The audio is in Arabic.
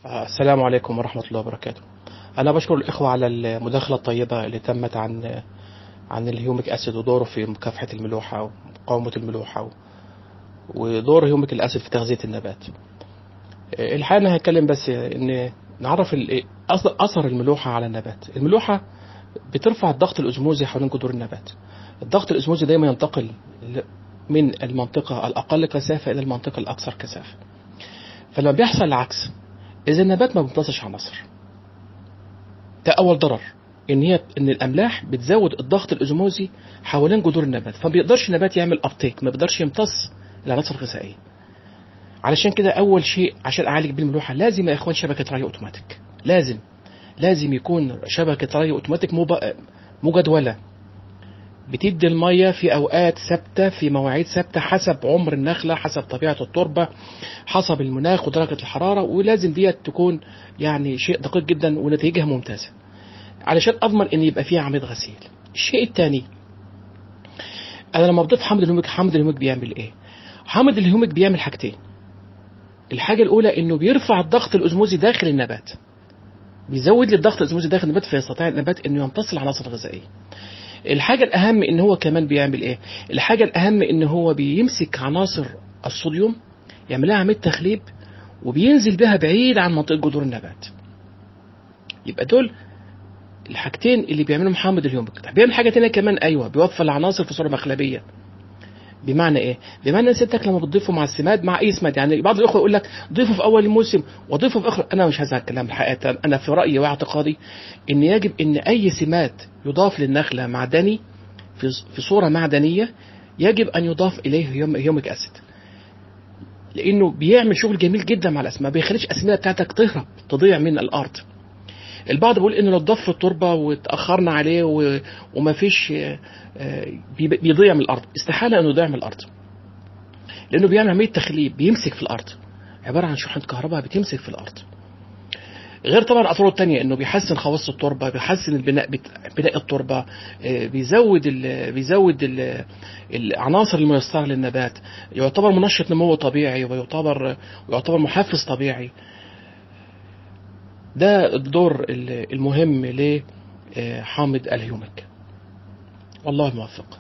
السلام عليكم ورحمة الله وبركاته. أنا بشكر الإخوة على المداخلة الطيبة اللي تمت عن الهيوميك أسيد ودوره في مكافحة الملوحة ومقاومة الملوحة ودور الهيوميك الأسيد في تغذية النبات. الحقيقة أنا هتكلم بس إن نعرف أثر الملوحة على النبات. الملوحة بترفع الضغط الأزموزي حوالين جذور النبات. الضغط الأزموزي دايما ينتقل من المنطقة الأقل كثافة إلى المنطقة الأكثر كثافة. فلما بيحصل العكس، إذا النبات ما بيمتصش عناصر، ده أول ضرر. إن الأملاح بتزود الضغط الأزموزي حوالين جذور النبات، فما بيقدرش النبات يعمل أبتيك، ما بيقدرش يمتص العناصر الغذائية. علشان كده أول شيء عشان أعالج بيه الملوحة لازم يا إخوان شبكة ري أوتوماتيك. لازم يكون شبكة ري أوتوماتيك مجدولة، بتدي المية في أوقات ثابتة في مواعيد ثابتة حسب عمر النخلة، حسب طبيعة التربة، حسب المناخ ودرجة الحرارة، ولازم ديت تكون يعني شيء دقيق جدا ونتائجها ممتازة علشان أضمن إن يبقى فيها عملية غسيل. الشيء الثاني، أنا لما بضيف حمض الهيوميك بيعمل إيه؟ حمض الهيوميك بيعمل حاجتين. الحاجة الأولى إنه بيرفع الضغط الأزموزي داخل النبات، بيزود لي الضغط الأزموزي داخل النبات فيستطيع النبات إنه يمتص العناصر الغذائية. الحاجة الأهم إن هو كمان بيعمل إيه؟ الحاجة الأهم إن هو بيمسك عناصر الصوديوم، يعملها عملية تخليب وبينزل بها بعيد عن منطقة جذور النبات. يبقى دول الحاجتين اللي بيعملهم حامض الهيوميك. بيعمل حاجة تانية كمان، أيوة، بيوفر العناصر في صورة مخلبية. بمعنى إيه؟ بمعنى إن سيادتك لما بتضيفه مع السماد، مع أي سماد، يعني بعض الأخوة يقول لك ضيفه في أول الموسم وضيفه في آخر. أنا مش هذا الكلام الحقيقة. أنا في رأيي واعتقادي إن يجب إن أي سماد يضاف للنخلة معدني في صورة معدنية يجب أن يضاف إليه هيوميك أسيد، لأنه بيعمل شغل جميل جدا مع الأسماء، ما بيخليش الأسماء بتاعتك تضيع من الأرض. البعض بيقول إنه لو اتضاف في التربة واتأخرنا عليه وما فيش بيضيع من الأرض. استحالة إنه يضيع من الأرض، لأنه بيعمل عملية تخليب، بيمسك في الأرض، عبارة عن شحنة كهرباء بتمسك في الأرض. غير طبعا اثاره الثانيه، انه بيحسن خواص التربه، بيحسن بناء التربه، بيزود العناصر الميسره للنبات، يعتبر منشط نمو طبيعي، ويعتبر محفز طبيعي. ده الدور المهم لحامض الهيوميك. والله الموفق.